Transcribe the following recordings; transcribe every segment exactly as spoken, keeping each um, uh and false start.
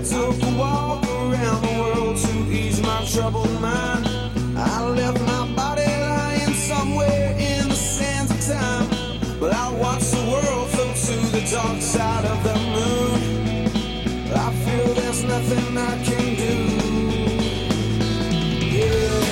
I took a walk around the world to ease my troubled mind. I left my body lying somewhere in the sands of time, but I watched the world float to the dark side of the moon. I feel there's nothing I can do. Yeah.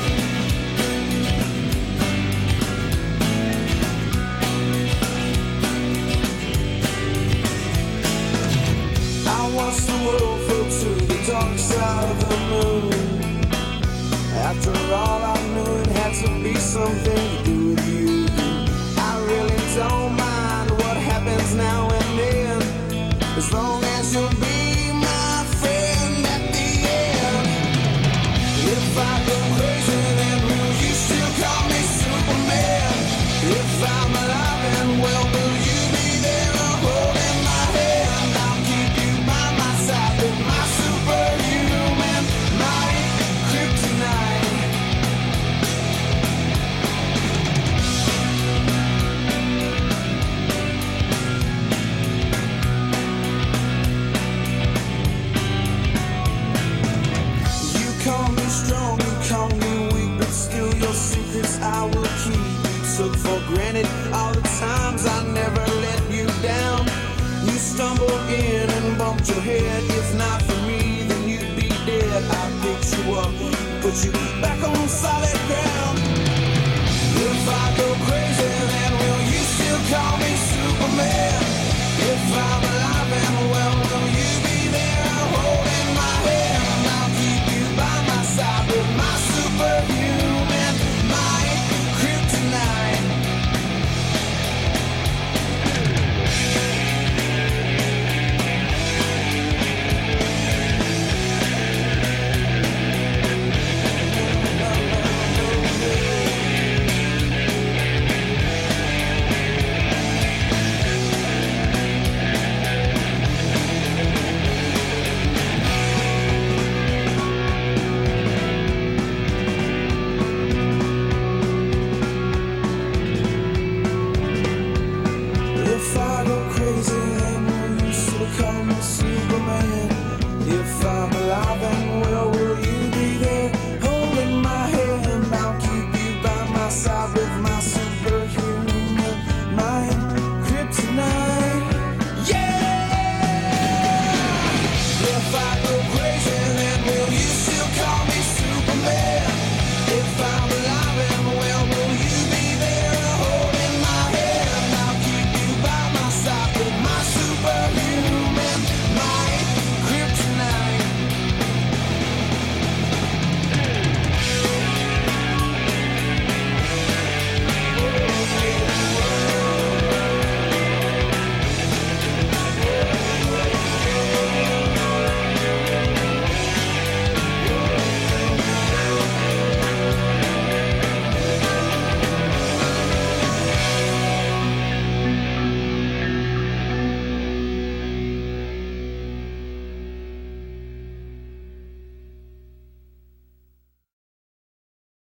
I watched the world float to the dark side of the moon. After all, I knew it had to be something to do with you. I really don't mind what happens now and then, as long as you'll be my friend at the end. If I go crazy, then will you still call me Superman? If I'm alive and well, will you be there holding my hand? I'll keep you by my side with my superhuman might, kryptonite. You call me strong, you call me weak, but still your secrets I will keep. You took for granted all the times I never let you down. You stumbled in and bumped your head. If not for me, then you'd be dead. I picked you up, put you back on solid